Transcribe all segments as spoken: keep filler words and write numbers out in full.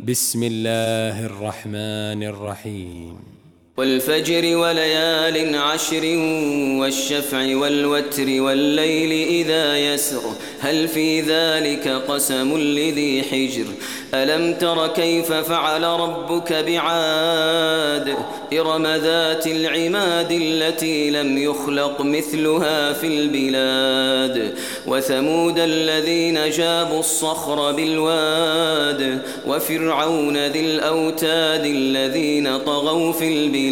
بسم الله الرحمن الرحيم والفجر وليال عشر والشفع والوتر والليل إذا يسر هل في ذلك قسم لذي حجر ألم تر كيف فعل ربك بعاد إرم ذات العماد التي لم يخلق مثلها في البلاد وثمود الذين جابوا الصخر بالواد وفرعون ذي الأوتاد الذين طغوا في البلاد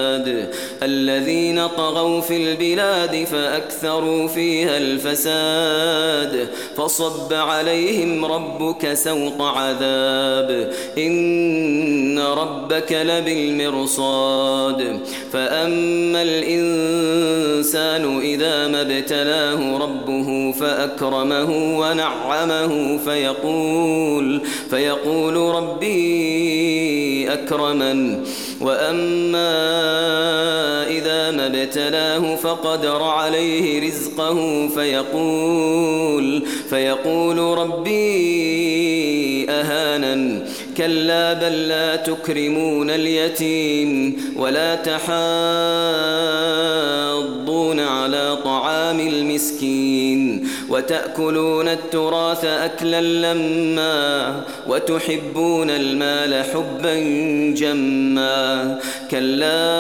الذين طغوا في البلاد فأكثروا فيها الفساد فصب عليهم ربك سوط عذاب إن ربك لبالمرصاد فأما الإنسان إذا ما ابتلاه ربه فأكرمه ونعمه فيقول فيقول ربي أكرمن وأما إذا ما ابتلاه فقدر عليه رزقه فيقول فيقول ربي أهانن كلا بل لا تكرمون اليتيم ولا تحاضون على طعام المسكين وتأكلون التراث أكلا لما وتحبون المال حبا جما كلا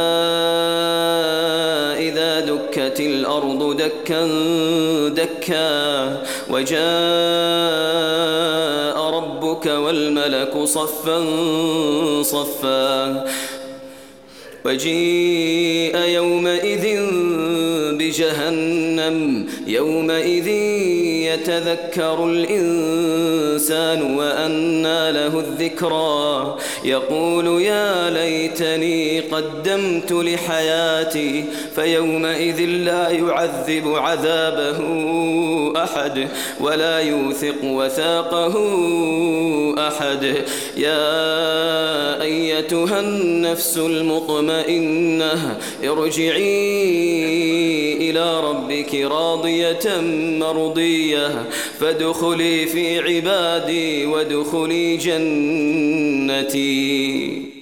إذا دكت الأرض دكا دكا وجاء ربك والملك صفا صفا وجيء يومئذ بجهنم يومئذ يتذكر الإنسان وأنى له الذكرى يقول يا ليتني قدمت لحياتي فيومئذ لا يعذب عذابه أحد ولا يوثق وثاقه أحد يا أيتها النفس المطمئنة ارجعي إلى ربك راضية مرضية فادخلي في عبادي وادخلي جنتي.